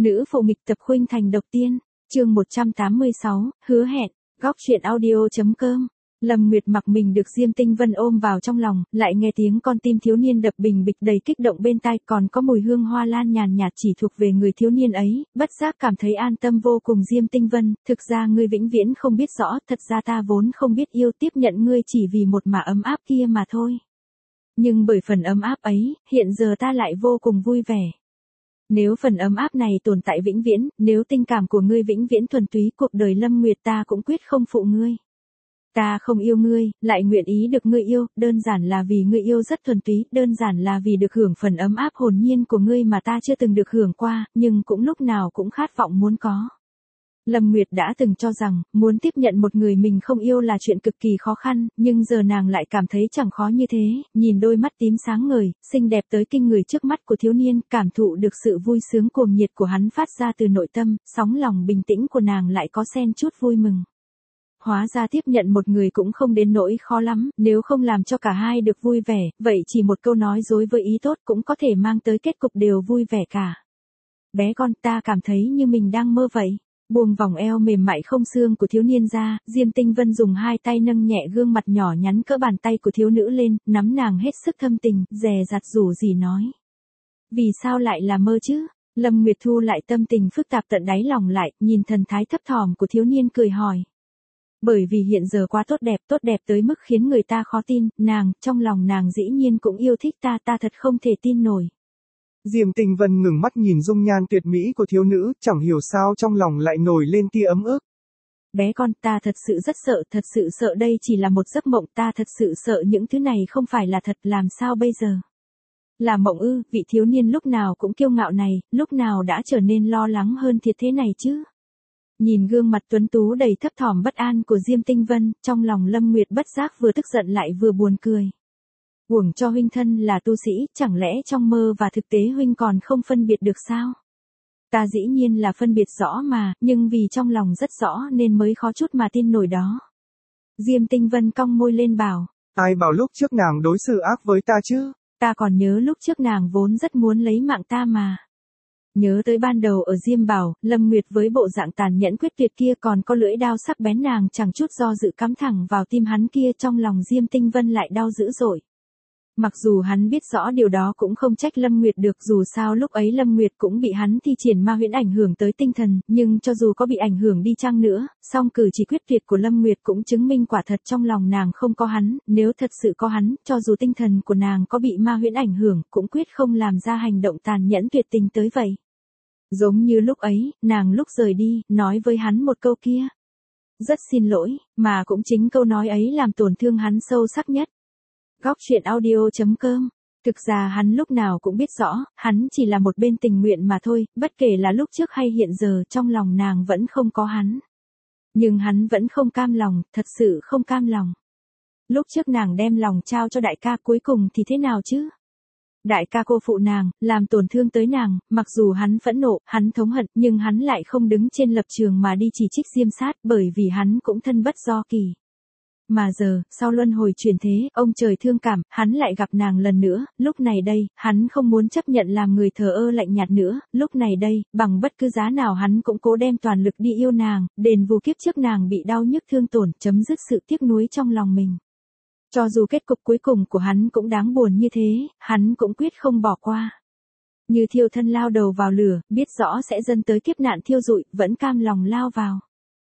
Nữ phụ nghịch tập khuynh thành độc tiên, chương 186, hứa hẹn, góc truyện audio.com. Lâm Nguyệt mặc mình được Diêm Tinh Vân ôm vào trong lòng, lại nghe tiếng con tim thiếu niên đập bình bịch đầy kích động bên tai, còn có mùi hương hoa lan nhàn nhạt chỉ thuộc về người thiếu niên ấy, bất giác cảm thấy an tâm vô cùng. Diêm Tinh Vân, thực ra ngươi vĩnh viễn không biết rõ, thật ra ta vốn không biết yêu, tiếp nhận ngươi chỉ vì một mả ấm áp kia mà thôi. Nhưng bởi phần ấm áp ấy, hiện giờ ta lại vô cùng vui vẻ. Nếu phần ấm áp này tồn tại vĩnh viễn, nếu tình cảm của ngươi vĩnh viễn thuần túy, cuộc đời Lâm Nguyệt ta cũng quyết không phụ ngươi. Ta không yêu ngươi, lại nguyện ý được ngươi yêu, đơn giản là vì ngươi yêu rất thuần túy, đơn giản là vì được hưởng phần ấm áp hồn nhiên của ngươi mà ta chưa từng được hưởng qua, nhưng cũng lúc nào cũng khát vọng muốn có. Lâm Nguyệt đã từng cho rằng, muốn tiếp nhận một người mình không yêu là chuyện cực kỳ khó khăn, nhưng giờ nàng lại cảm thấy chẳng khó như thế, nhìn đôi mắt tím sáng ngời, xinh đẹp tới kinh người trước mắt của thiếu niên, cảm thụ được sự vui sướng cuồng nhiệt của hắn phát ra từ nội tâm, sóng lòng bình tĩnh của nàng lại có xen chút vui mừng. Hóa ra tiếp nhận một người cũng không đến nỗi khó lắm, nếu không làm cho cả hai được vui vẻ, vậy chỉ một câu nói dối với ý tốt cũng có thể mang tới kết cục đều vui vẻ cả. Bé con, ta cảm thấy như mình đang mơ vậy. Buông vòng eo mềm mại không xương của thiếu niên ra, Diêm Tinh Vân dùng hai tay nâng nhẹ gương mặt nhỏ nhắn cỡ bàn tay của thiếu nữ lên, nắm nàng hết sức thâm tình, dè dặt rủ rỉ nói. Vì sao lại là mơ chứ? Lâm Nguyệt thu lại tâm tình phức tạp tận đáy lòng lại, nhìn thần thái thấp thỏm của thiếu niên cười hỏi. Bởi vì hiện giờ quá tốt đẹp tới mức khiến người ta khó tin, trong lòng nàng dĩ nhiên cũng yêu thích ta thật không thể tin nổi. Diêm Tinh Vân ngừng mắt nhìn dung nhan tuyệt mỹ của thiếu nữ, chẳng hiểu sao trong lòng lại nổi lên tia ấm ức. Bé con, ta thật sự rất sợ, thật sự sợ đây chỉ là một giấc mộng, ta thật sự sợ những thứ này không phải là thật, làm sao bây giờ? Là mộng ư? Vị thiếu niên lúc nào cũng kiêu ngạo này, lúc nào đã trở nên lo lắng hơn thiệt thế này chứ? Nhìn gương mặt tuấn tú đầy thấp thỏm bất an của Diêm Tinh Vân, trong lòng Lâm Nguyệt bất giác vừa tức giận lại vừa buồn cười. Uổng cho huynh thân là tu sĩ, chẳng lẽ trong mơ và thực tế huynh còn không phân biệt được sao? Ta dĩ nhiên là phân biệt rõ mà, nhưng vì trong lòng rất rõ nên mới khó chút mà tin nổi đó. Diêm Tinh Vân cong môi lên bảo. Ai bảo lúc trước nàng đối xử ác với ta chứ? Ta còn nhớ lúc trước nàng vốn rất muốn lấy mạng ta mà. Nhớ tới ban đầu ở Diêm Bảo, Lâm Nguyệt với bộ dạng tàn nhẫn quyết tuyệt kia còn có lưỡi đao sắc bén, nàng chẳng chút do dự cắm thẳng vào tim hắn kia, trong lòng Diêm Tinh Vân lại đau dữ dội. Mặc dù hắn biết rõ điều đó cũng không trách Lâm Nguyệt được, dù sao lúc ấy Lâm Nguyệt cũng bị hắn thi triển ma huyễn ảnh hưởng tới tinh thần, nhưng cho dù có bị ảnh hưởng đi chăng nữa, song cử chỉ quyết tuyệt của Lâm Nguyệt cũng chứng minh quả thật trong lòng nàng không có hắn, nếu thật sự có hắn, cho dù tinh thần của nàng có bị ma huyễn ảnh hưởng, cũng quyết không làm ra hành động tàn nhẫn tuyệt tình tới vậy. Giống như lúc ấy, nàng lúc rời đi, nói với hắn một câu kia. Rất xin lỗi, mà cũng chính câu nói ấy làm tổn thương hắn sâu sắc nhất. Góc truyện audio.com. Thực ra hắn lúc nào cũng biết rõ, hắn chỉ là một bên tình nguyện mà thôi, bất kể là lúc trước hay hiện giờ, trong lòng nàng vẫn không có hắn. Nhưng hắn vẫn không cam lòng, thật sự không cam lòng. Lúc trước nàng đem lòng trao cho đại ca, cuối cùng thì thế nào chứ? Đại ca cô phụ nàng, làm tổn thương tới nàng, mặc dù hắn phẫn nộ, hắn thống hận, nhưng hắn lại không đứng trên lập trường mà đi chỉ trích Diêm Sát, bởi vì hắn cũng thân bất do kỳ. Mà giờ, sau luân hồi chuyển thế, ông trời thương cảm, hắn lại gặp nàng lần nữa, lúc này đây, hắn không muốn chấp nhận làm người thờ ơ lạnh nhạt nữa, lúc này đây, bằng bất cứ giá nào hắn cũng cố đem toàn lực đi yêu nàng, đền bù kiếp trước nàng bị đau nhức thương tổn, chấm dứt sự tiếc nuối trong lòng mình. Cho dù kết cục cuối cùng của hắn cũng đáng buồn như thế, hắn cũng quyết không bỏ qua. Như thiêu thân lao đầu vào lửa, biết rõ sẽ dẫn tới kiếp nạn thiêu rụi, vẫn cam lòng lao vào.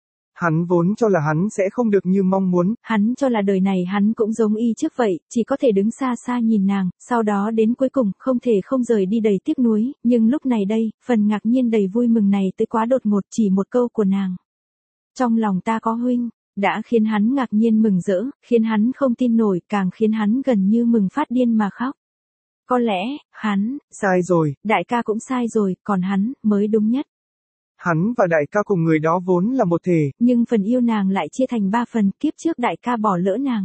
Hắn vốn cho là hắn sẽ không được như mong muốn. Hắn cho là đời này hắn cũng giống y trước vậy, chỉ có thể đứng xa xa nhìn nàng, sau đó đến cuối cùng không thể không rời đi đầy tiếc nuối, nhưng lúc này đây, phần ngạc nhiên đầy vui mừng này tới quá đột ngột, chỉ một câu của nàng. Trong lòng ta có huynh, đã khiến hắn ngạc nhiên mừng rỡ, khiến hắn không tin nổi, càng khiến hắn gần như mừng phát điên mà khóc. Có lẽ, hắn, sai rồi. Đại ca cũng sai rồi, còn hắn, mới đúng nhất. Hắn và đại ca cùng người đó vốn là một thể. Nhưng phần yêu nàng lại chia thành 3 phần, kiếp trước đại ca bỏ lỡ nàng.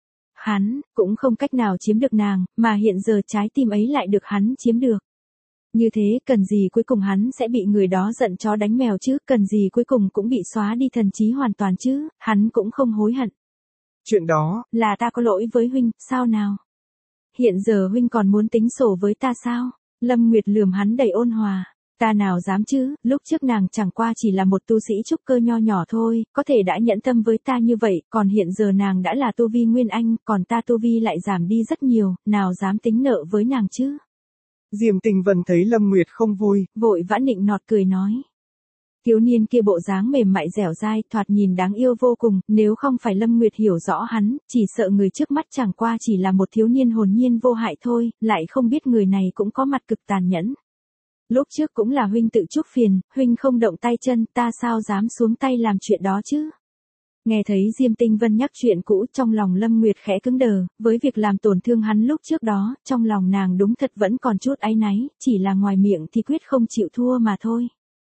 Hắn, cũng không cách nào chiếm được nàng, mà hiện giờ trái tim ấy lại được hắn chiếm được. Như thế, cần gì cuối cùng hắn sẽ bị người đó giận chó đánh mèo chứ, cần gì cuối cùng cũng bị xóa đi thần trí hoàn toàn chứ, hắn cũng không hối hận. Chuyện đó, là ta có lỗi với huynh, sao nào? Hiện giờ huynh còn muốn tính sổ với ta sao? Lâm Nguyệt lườm hắn đầy ôn hòa. Ta nào dám chứ, lúc trước nàng chẳng qua chỉ là một tu sĩ trúc cơ nho nhỏ thôi, có thể đã nhẫn tâm với ta như vậy, còn hiện giờ nàng đã là tu vi Nguyên Anh, còn ta tu vi lại giảm đi rất nhiều, nào dám tính nợ với nàng chứ. Diêm Tinh Vân thấy Lâm Nguyệt không vui, vội vã nịnh nọt cười nói. Thiếu niên kia bộ dáng mềm mại dẻo dai, thoạt nhìn đáng yêu vô cùng, nếu không phải Lâm Nguyệt hiểu rõ hắn, chỉ sợ người trước mắt chẳng qua chỉ là một thiếu niên hồn nhiên vô hại thôi, lại không biết người này cũng có mặt cực tàn nhẫn. Lúc trước cũng là huynh tự chuốc phiền, huynh không động tay chân, ta sao dám xuống tay làm chuyện đó chứ. Nghe thấy Diêm Tinh Vân nhắc chuyện cũ, trong lòng Lâm Nguyệt khẽ cứng đờ, với việc làm tổn thương hắn lúc trước đó, trong lòng nàng đúng thật vẫn còn chút áy náy, chỉ là ngoài miệng thì quyết không chịu thua mà thôi.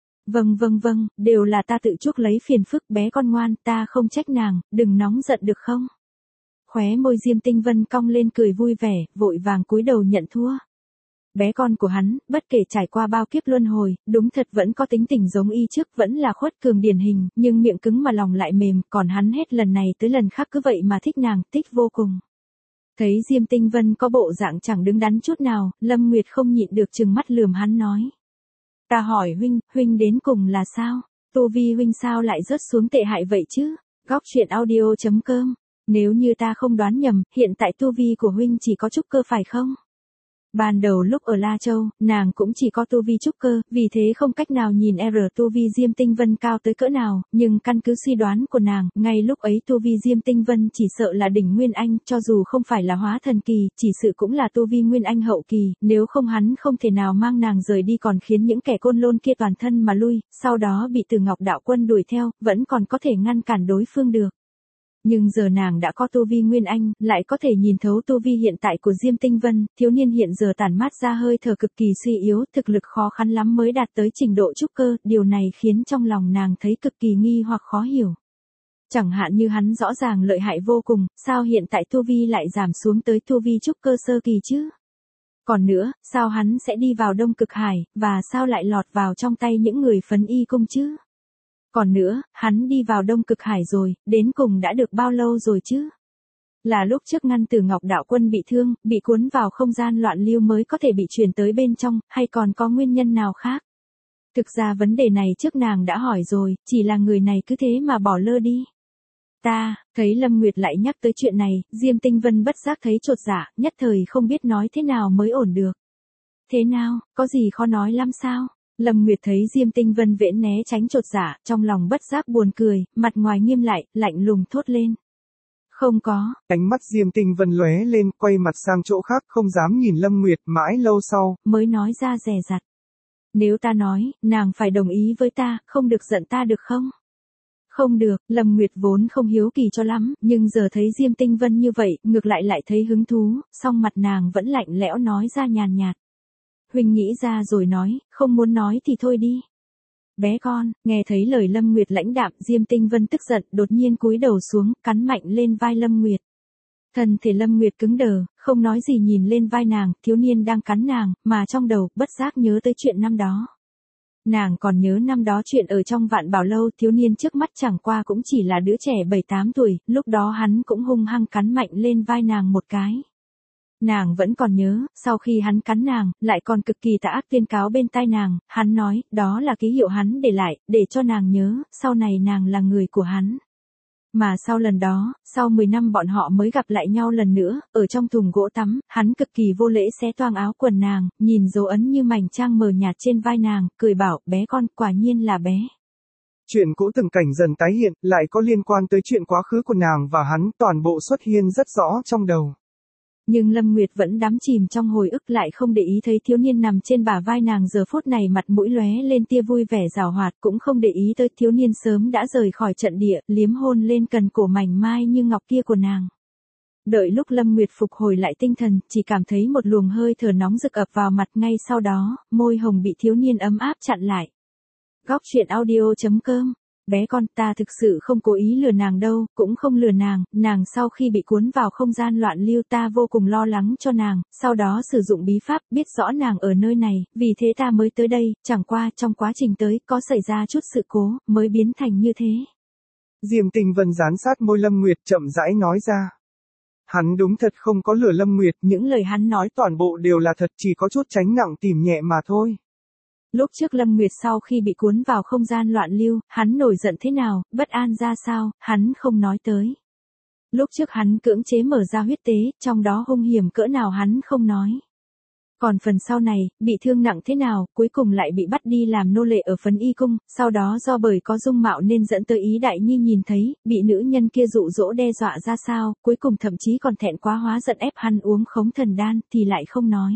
Vâng, đều là ta tự chuốc lấy phiền phức, bé con ngoan, ta không trách nàng, đừng nóng giận được không? Khóe môi Diêm Tinh Vân cong lên cười vui vẻ, vội vàng cúi đầu nhận thua. Bé con của hắn, bất kể trải qua bao kiếp luân hồi, đúng thật vẫn có tính tình giống y trước, vẫn là khuất cường điển hình, nhưng miệng cứng mà lòng lại mềm, còn hắn hết lần này tới lần khác cứ vậy mà thích nàng, thích vô cùng. Thấy Diêm Tinh Vân có bộ dạng chẳng đứng đắn chút nào, Lâm Nguyệt không nhịn được trừng mắt lườm hắn nói. Ta hỏi huynh đến cùng là sao? Tu vi huynh sao lại rớt xuống tệ hại vậy chứ? Góc truyện audio.com. Nếu như ta không đoán nhầm, hiện tại tu vi của huynh chỉ có trúc cơ phải không? Ban đầu lúc ở La Châu, nàng cũng chỉ có tu vi trúc cơ, vì thế không cách nào nhìn tu vi Diêm Tinh Vân cao tới cỡ nào, nhưng căn cứ suy đoán của nàng, ngay lúc ấy tu vi Diêm Tinh Vân chỉ sợ là đỉnh Nguyên Anh, cho dù không phải là hóa thần kỳ, chỉ sự cũng là tu vi Nguyên Anh hậu kỳ, nếu không hắn không thể nào mang nàng rời đi còn khiến những kẻ côn lôn kia toàn thân mà lui, sau đó bị Từ Ngọc đạo quân đuổi theo, vẫn còn có thể ngăn cản đối phương được. Nhưng giờ nàng đã có tu vi Nguyên Anh, lại có thể nhìn thấu tu vi hiện tại của Diêm Tinh Vân, thiếu niên hiện giờ tản mát ra hơi thở cực kỳ suy yếu, thực lực khó khăn lắm mới đạt tới trình độ trúc cơ, điều này khiến trong lòng nàng thấy cực kỳ nghi hoặc khó hiểu. Chẳng hạn như hắn rõ ràng lợi hại vô cùng, sao hiện tại tu vi lại giảm xuống tới tu vi trúc cơ sơ kỳ chứ? Còn nữa, sao hắn sẽ đi vào Đông Cực Hải, và sao lại lọt vào trong tay những người phấn y cung chứ? Còn nữa, hắn đi vào Đông Cực Hải rồi, đến cùng đã được bao lâu rồi chứ? Là lúc trước ngăn Từ Ngọc đạo quân bị thương, bị cuốn vào không gian loạn lưu mới có thể bị chuyển tới bên trong, hay còn có nguyên nhân nào khác? Thực ra vấn đề này trước nàng đã hỏi rồi, chỉ là người này cứ thế mà bỏ lơ đi. Thấy Lâm Nguyệt lại nhắc tới chuyện này, Diêm Tinh Vân bất giác thấy chột dạ, nhất thời không biết nói thế nào mới ổn được. Thế nào, có gì khó nói lắm sao? Lâm Nguyệt thấy Diêm Tinh Vân vễn né tránh chột dạ, trong lòng bất giác buồn cười, mặt ngoài nghiêm lại, lạnh lùng thốt lên. Không có. Ánh mắt Diêm Tinh Vân lóe lên, quay mặt sang chỗ khác, không dám nhìn Lâm Nguyệt, mãi lâu sau, mới nói ra dè dặt. Nếu ta nói, nàng phải đồng ý với ta, không được giận ta được không? Không được, Lâm Nguyệt vốn không hiếu kỳ cho lắm, nhưng giờ thấy Diêm Tinh Vân như vậy, ngược lại thấy hứng thú, song mặt nàng vẫn lạnh lẽo nói ra nhàn nhạt. Huynh nghĩ ra rồi nói, không muốn nói thì thôi đi. Bé con, nghe thấy lời Lâm Nguyệt lãnh đạm, Diêm Tinh Vân tức giận, đột nhiên cúi đầu xuống, cắn mạnh lên vai Lâm Nguyệt. Thân thể Lâm Nguyệt cứng đờ, không nói gì nhìn lên vai nàng, thiếu niên đang cắn nàng, mà trong đầu, bất giác nhớ tới chuyện năm đó. Nàng còn nhớ năm đó chuyện ở trong Vạn Bảo Lâu, thiếu niên trước mắt chẳng qua cũng chỉ là đứa trẻ 7-8 tuổi, lúc đó hắn cũng hung hăng cắn mạnh lên vai nàng một cái. Nàng vẫn còn nhớ, sau khi hắn cắn nàng, lại còn cực kỳ tà ác tuyên cáo bên tai nàng, hắn nói, đó là ký hiệu hắn để lại, để cho nàng nhớ, sau này nàng là người của hắn. Mà sau lần đó, sau 10 năm bọn họ mới gặp lại nhau lần nữa, ở trong thùng gỗ tắm, hắn cực kỳ vô lễ xé toang áo quần nàng, nhìn dấu ấn như mảnh trang mờ nhạt trên vai nàng, cười bảo, bé con, quả nhiên là bé. Chuyện cũ từng cảnh dần tái hiện, lại có liên quan tới chuyện quá khứ của nàng và hắn, toàn bộ xuất hiện rất rõ trong đầu. Nhưng Lâm Nguyệt vẫn đắm chìm trong hồi ức, lại không để ý thấy thiếu niên nằm trên bả vai nàng giờ phút này mặt mũi lóe lên tia vui vẻ giảo hoạt, cũng không để ý tới thiếu niên sớm đã rời khỏi trận địa, liếm hôn lên cần cổ mảnh mai như ngọc kia của nàng. Đợi lúc Lâm Nguyệt phục hồi lại tinh thần, chỉ cảm thấy một luồng hơi thở nóng rực ập vào mặt, ngay sau đó, môi hồng bị thiếu niên ấm áp chặn lại. Góc truyện audio.com. Bé con, ta thực sự không cố ý lừa nàng đâu, cũng không lừa nàng sau khi bị cuốn vào không gian loạn lưu ta vô cùng lo lắng cho nàng, sau đó sử dụng bí pháp, biết rõ nàng ở nơi này, vì thế ta mới tới đây, chẳng qua trong quá trình tới, có xảy ra chút sự cố, mới biến thành như thế. Diêm Tinh Vân dán sát môi Lâm Nguyệt chậm rãi nói ra. Hắn đúng thật không có lừa Lâm Nguyệt, những lời hắn nói toàn bộ đều là thật, chỉ có chút tránh nặng tìm nhẹ mà thôi. Lúc trước Lâm Nguyệt sau khi bị cuốn vào không gian loạn lưu, hắn nổi giận thế nào, bất an ra sao, hắn không nói tới. Lúc trước hắn cưỡng chế mở ra huyết tế, trong đó hung hiểm cỡ nào hắn không nói. Còn phần sau này, bị thương nặng thế nào, cuối cùng lại bị bắt đi làm nô lệ ở Phấn Y Cung, sau đó do bởi có dung mạo nên dẫn tới Ý Đại Nhi nhìn thấy, bị nữ nhân kia dụ dỗ đe dọa ra sao, cuối cùng thậm chí còn thẹn quá hóa giận ép hắn uống khống thần đan, thì lại không nói.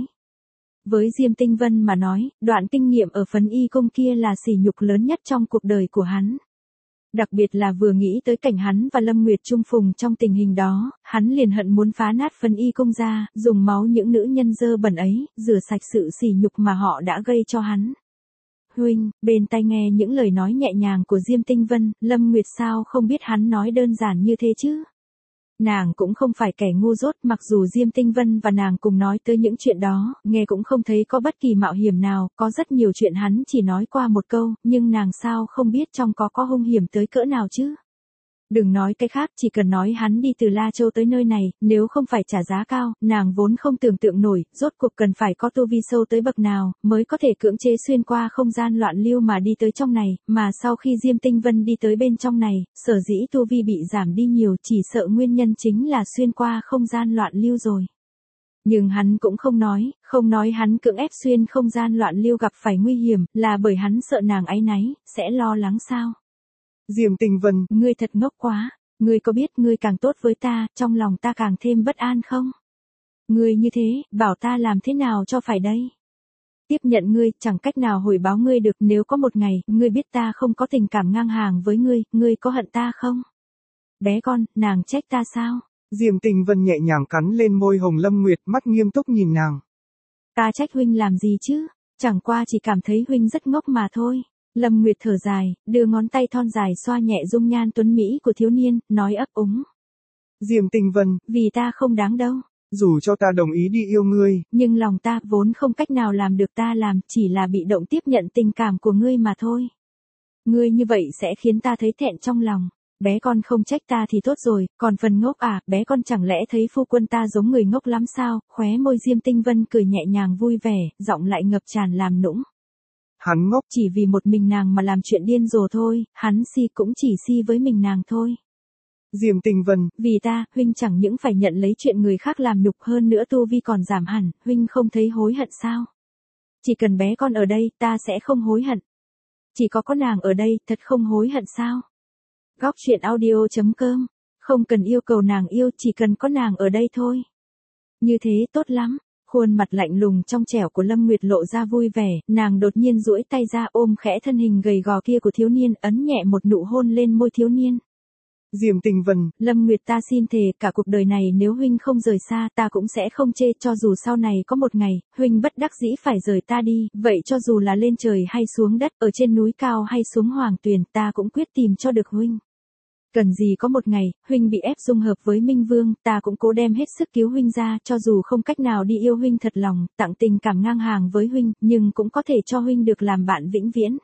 Với Diêm Tinh Vân mà nói, đoạn kinh nghiệm ở Phấn Y Cung kia là sỉ nhục lớn nhất trong cuộc đời của hắn. Đặc biệt là vừa nghĩ tới cảnh hắn và Lâm Nguyệt chung phùng trong tình hình đó, hắn liền hận muốn phá nát Phấn Y Cung ra, dùng máu những nữ nhân dơ bẩn ấy, rửa sạch sự sỉ nhục mà họ đã gây cho hắn. Huynh, bên tai nghe những lời nói nhẹ nhàng của Diêm Tinh Vân, Lâm Nguyệt sao không biết hắn nói đơn giản như thế chứ? Nàng cũng không phải kẻ ngu dốt, mặc dù Diêm Tinh Vân và nàng cùng nói tới những chuyện đó, nghe cũng không thấy có bất kỳ mạo hiểm nào, có rất nhiều chuyện hắn chỉ nói qua một câu, nhưng nàng sao không biết trong có hung hiểm tới cỡ nào chứ? Đừng nói cái khác, chỉ cần nói hắn đi từ La Châu tới nơi này, nếu không phải trả giá cao, nàng vốn không tưởng tượng nổi, rốt cuộc cần phải có tu vi sâu tới bậc nào, mới có thể cưỡng chế xuyên qua không gian loạn lưu mà đi tới trong này, mà sau khi Diêm Tinh Vân đi tới bên trong này, sở dĩ tu vi bị giảm đi nhiều, chỉ sợ nguyên nhân chính là xuyên qua không gian loạn lưu rồi. Nhưng hắn cũng không nói hắn cưỡng ép xuyên không gian loạn lưu gặp phải nguy hiểm, là bởi hắn sợ nàng áy náy, sẽ lo lắng sao? Diêm Tinh Vân, ngươi thật ngốc quá, ngươi có biết ngươi càng tốt với ta, trong lòng ta càng thêm bất an không? Ngươi như thế, bảo ta làm thế nào cho phải đây? Tiếp nhận ngươi, chẳng cách nào hồi báo ngươi được, nếu có một ngày, ngươi biết ta không có tình cảm ngang hàng với ngươi có hận ta không? Bé con, nàng trách ta sao? Diêm Tinh Vân nhẹ nhàng cắn lên môi hồng Lâm Nguyệt, mắt nghiêm túc nhìn nàng. Ta trách huynh làm gì chứ? Chẳng qua chỉ cảm thấy huynh rất ngốc mà thôi. Lâm Nguyệt thở dài, đưa ngón tay thon dài xoa nhẹ dung nhan tuấn mỹ của thiếu niên, nói ấp úng. Diêm Tinh Vân, vì ta không đáng đâu. Dù cho ta đồng ý đi yêu ngươi, nhưng lòng ta vốn không cách nào làm được ta làm, chỉ là bị động tiếp nhận tình cảm của ngươi mà thôi. Ngươi như vậy sẽ khiến ta thấy thẹn trong lòng. Bé con không trách ta thì tốt rồi, còn phần ngốc à, bé con chẳng lẽ thấy phu quân ta giống người ngốc lắm sao? Khóe môi Diêm Tinh Vân cười nhẹ nhàng vui vẻ, giọng lại ngập tràn làm nũng. Hắn ngốc chỉ vì một mình nàng mà làm chuyện điên rồ thôi, hắn si cũng chỉ si với mình nàng thôi. Diêm Tinh Vân, vì ta, huynh chẳng những phải nhận lấy chuyện người khác làm nhục, hơn nữa tu vi còn giảm hẳn, huynh không thấy hối hận sao? Chỉ cần bé con ở đây, ta sẽ không hối hận. Chỉ có nàng ở đây, thật không hối hận sao? Góc truyện audio.com, không cần yêu cầu nàng yêu, chỉ cần có nàng ở đây thôi. Như thế tốt lắm. Khuôn mặt lạnh lùng trong trẻo của Lâm Nguyệt lộ ra vui vẻ, nàng đột nhiên duỗi tay ra ôm khẽ thân hình gầy gò kia của thiếu niên, ấn nhẹ một nụ hôn lên môi thiếu niên. Diêm Tinh Vân, Lâm Nguyệt ta xin thề, cả cuộc đời này nếu huynh không rời xa, ta cũng sẽ không chê, cho dù sau này có một ngày, huynh bất đắc dĩ phải rời ta đi, vậy cho dù là lên trời hay xuống đất, ở trên núi cao hay xuống hoàng tuyền, ta cũng quyết tìm cho được huynh. Cần gì có một ngày, huynh bị ép dung hợp với Minh Vương, ta cũng cố đem hết sức cứu huynh ra, cho dù không cách nào đi yêu huynh thật lòng, tặng tình cảm ngang hàng với huynh, nhưng cũng có thể cho huynh được làm bạn vĩnh viễn.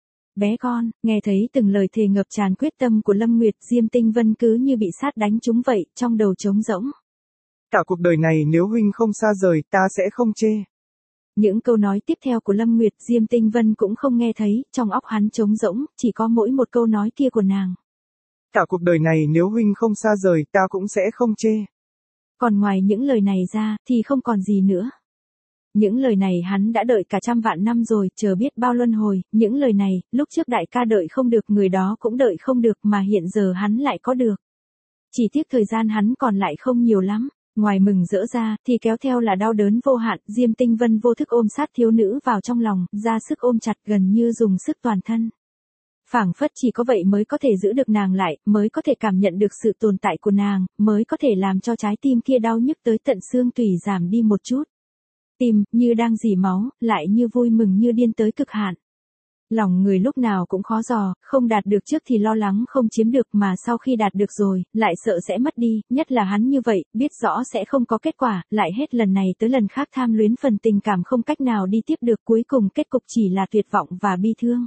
Bé con, nghe thấy từng lời thề ngập tràn quyết tâm của Lâm Nguyệt, Diêm Tinh Vân cứ như bị sát đánh trúng vậy, trong đầu trống rỗng. Cả cuộc đời này nếu huynh không xa rời, ta sẽ không chê. Những câu nói tiếp theo của Lâm Nguyệt, Diêm Tinh Vân cũng không nghe thấy, trong óc hắn trống rỗng, chỉ có mỗi một câu nói kia của nàng. Cả cuộc đời này nếu huynh không xa rời, ta cũng sẽ không chê. Còn ngoài những lời này ra, thì không còn gì nữa. Những lời này hắn đã đợi cả 100 vạn năm rồi, chờ biết bao luân hồi, những lời này, lúc trước đại ca đợi không được, người đó cũng đợi không được, mà hiện giờ hắn lại có được. Chỉ tiếc thời gian hắn còn lại không nhiều lắm, ngoài mừng rỡ ra, thì kéo theo là đau đớn vô hạn, Diêm Tinh Vân vô thức ôm sát thiếu nữ vào trong lòng, ra sức ôm chặt gần như dùng sức toàn thân. Phảng phất chỉ có vậy mới có thể giữ được nàng lại, mới có thể cảm nhận được sự tồn tại của nàng, mới có thể làm cho trái tim kia đau nhức tới tận xương tủy giảm đi một chút. Tim, như đang rỉ máu, lại như vui mừng như điên tới cực hạn. Lòng người lúc nào cũng khó dò, không đạt được trước thì lo lắng không chiếm được, mà sau khi đạt được rồi, lại sợ sẽ mất đi, nhất là hắn như vậy, biết rõ sẽ không có kết quả, lại hết lần này tới lần khác tham luyến phần tình cảm không cách nào đi tiếp được, cuối cùng kết cục chỉ là tuyệt vọng và bi thương.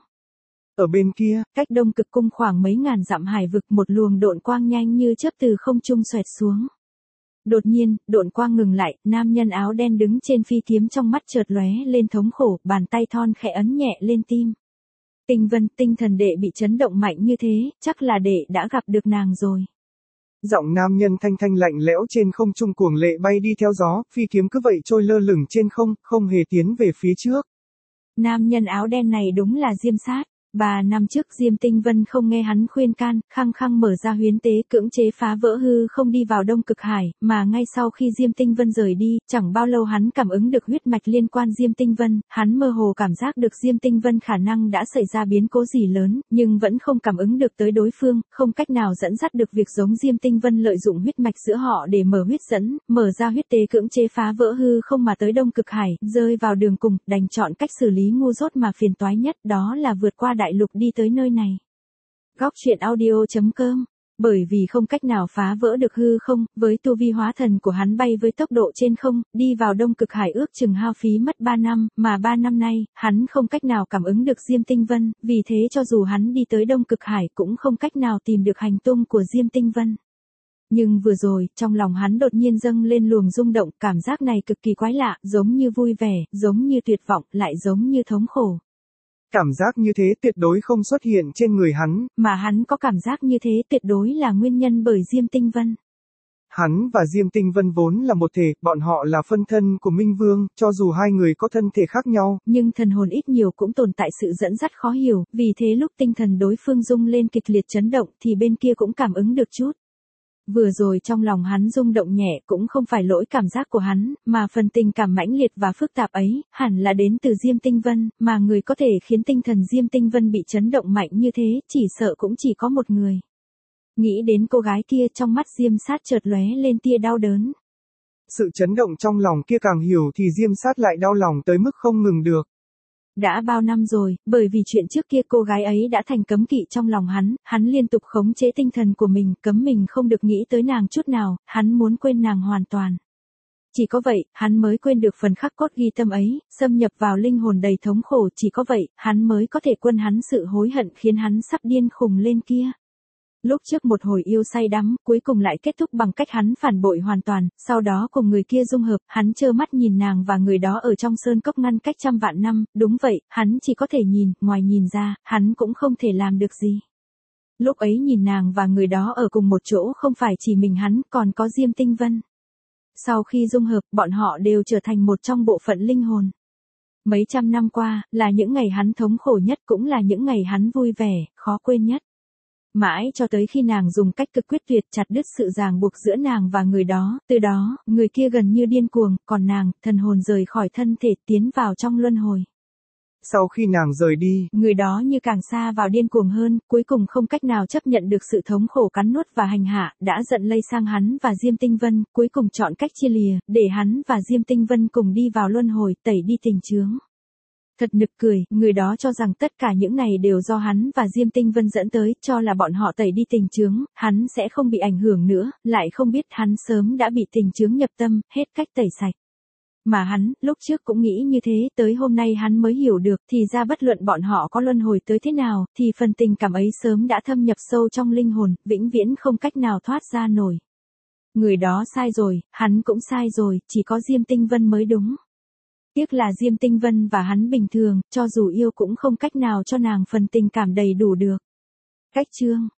Ở bên kia, cách Đông Cực Cung khoảng mấy ngàn dặm hải vực, một luồng độn quang nhanh như chớp từ không trung xoẹt xuống. Đột nhiên, độn quang ngừng lại, nam nhân áo đen đứng trên phi kiếm trong mắt chợt lóe lên thống khổ, bàn tay thon khẽ ấn nhẹ lên tim. Tinh Vân, tinh thần đệ bị chấn động mạnh như thế, chắc là đệ đã gặp được nàng rồi. Giọng nam nhân thanh thanh lạnh lẽo trên không trung cuồng lệ bay đi theo gió, phi kiếm cứ vậy trôi lơ lửng trên không, không hề tiến về phía trước. Nam nhân áo đen này đúng là Diêm Sát. 3 năm trước Diêm Tinh Vân không nghe hắn khuyên can, khăng khăng mở ra huyễn tế cưỡng chế phá vỡ hư không đi vào Đông Cực Hải, mà ngay sau khi Diêm Tinh Vân rời đi, chẳng bao lâu hắn cảm ứng được huyết mạch liên quan Diêm Tinh Vân, hắn mơ hồ cảm giác được Diêm Tinh Vân khả năng đã xảy ra biến cố gì lớn, nhưng vẫn không cảm ứng được tới đối phương, không cách nào dẫn dắt được việc giống Diêm Tinh Vân lợi dụng huyết mạch giữa họ để mở huyết dẫn, mở ra huyết tế cưỡng chế phá vỡ hư không mà tới Đông Cực Hải, rơi vào đường cùng, đành chọn cách xử lý ngu dốt mà phiền toái nhất, đó là vượt qua đại lục đi tới nơi này. Góc truyện audio.com. Bởi vì không cách nào phá vỡ được hư không, với tu vi hóa thần của hắn bay với tốc độ trên không, đi vào Đông Cực Hải ước chừng hao phí mất 3 năm, mà 3 năm nay, hắn không cách nào cảm ứng được Diêm Tinh Vân, vì thế cho dù hắn đi tới Đông Cực Hải cũng không cách nào tìm được hành tung của Diêm Tinh Vân. Nhưng vừa rồi, trong lòng hắn đột nhiên dâng lên luồng rung động, cảm giác này cực kỳ quái lạ, giống như vui vẻ, giống như tuyệt vọng, lại giống như thống khổ. Cảm giác như thế tuyệt đối không xuất hiện trên người hắn, mà hắn có cảm giác như thế tuyệt đối là nguyên nhân bởi Diêm Tinh Vân. Hắn và Diêm Tinh Vân vốn là một thể, bọn họ là phân thân của Minh Vương, cho dù hai người có thân thể khác nhau, nhưng thần hồn ít nhiều cũng tồn tại sự dẫn dắt khó hiểu, vì thế lúc tinh thần đối phương rung lên kịch liệt chấn động thì bên kia cũng cảm ứng được chút. Vừa rồi trong lòng hắn rung động nhẹ cũng không phải lỗi cảm giác của hắn, mà phần tình cảm mãnh liệt và phức tạp ấy, hẳn là đến từ Diêm Tinh Vân, mà người có thể khiến tinh thần Diêm Tinh Vân bị chấn động mạnh như thế, chỉ sợ cũng chỉ có một người. Nghĩ đến cô gái kia trong mắt Diêm Sát chợt lóe lên tia đau đớn. Sự chấn động trong lòng kia càng hiểu thì Diêm Sát lại đau lòng tới mức không ngừng được. Đã bao năm rồi, bởi vì chuyện trước kia cô gái ấy đã thành cấm kỵ trong lòng hắn liên tục khống chế tinh thần của mình, cấm mình không được nghĩ tới nàng chút nào, hắn muốn quên nàng hoàn toàn. Chỉ có vậy, hắn mới quên được phần khắc cốt ghi tâm ấy, xâm nhập vào linh hồn đầy thống khổ, chỉ có vậy, hắn mới có thể quên hắn sự hối hận khiến hắn sắp điên khùng lên kia. Lúc trước một hồi yêu say đắm, cuối cùng lại kết thúc bằng cách hắn phản bội hoàn toàn, sau đó cùng người kia dung hợp, hắn trơ mắt nhìn nàng và người đó ở trong sơn cốc ngăn cách trăm vạn năm, đúng vậy, hắn chỉ có thể nhìn, ngoài nhìn ra, hắn cũng không thể làm được gì. Lúc ấy nhìn nàng và người đó ở cùng một chỗ không phải chỉ mình hắn, còn có Diêm Tinh Vân. Sau khi dung hợp, bọn họ đều trở thành một trong bộ phận linh hồn. Mấy trăm năm qua, là những ngày hắn thống khổ nhất cũng là những ngày hắn vui vẻ, khó quên nhất. Mãi cho tới khi nàng dùng cách cực quyết tuyệt chặt đứt sự ràng buộc giữa nàng và người đó, từ đó, người kia gần như điên cuồng, còn nàng, thần hồn rời khỏi thân thể tiến vào trong luân hồi. Sau khi nàng rời đi, người đó như càng xa vào điên cuồng hơn, cuối cùng không cách nào chấp nhận được sự thống khổ cắn nuốt và hành hạ, đã giận lây sang hắn và Diêm Tinh Vân, cuối cùng chọn cách chia lìa, để hắn và Diêm Tinh Vân cùng đi vào luân hồi, tẩy đi tình chướng. Thật nực cười, người đó cho rằng tất cả những này đều do hắn và Diêm Tinh Vân dẫn tới, cho là bọn họ tẩy đi tình chướng, hắn sẽ không bị ảnh hưởng nữa, lại không biết hắn sớm đã bị tình chướng nhập tâm, hết cách tẩy sạch. Mà hắn, lúc trước cũng nghĩ như thế, tới hôm nay hắn mới hiểu được, thì ra bất luận bọn họ có luân hồi tới thế nào, thì phần tình cảm ấy sớm đã thâm nhập sâu trong linh hồn, vĩnh viễn không cách nào thoát ra nổi. Người đó sai rồi, hắn cũng sai rồi, chỉ có Diêm Tinh Vân mới đúng. Tiếc là Diêm Tinh Vân và hắn bình thường, cho dù yêu cũng không cách nào cho nàng phần tình cảm đầy đủ được. Cách chương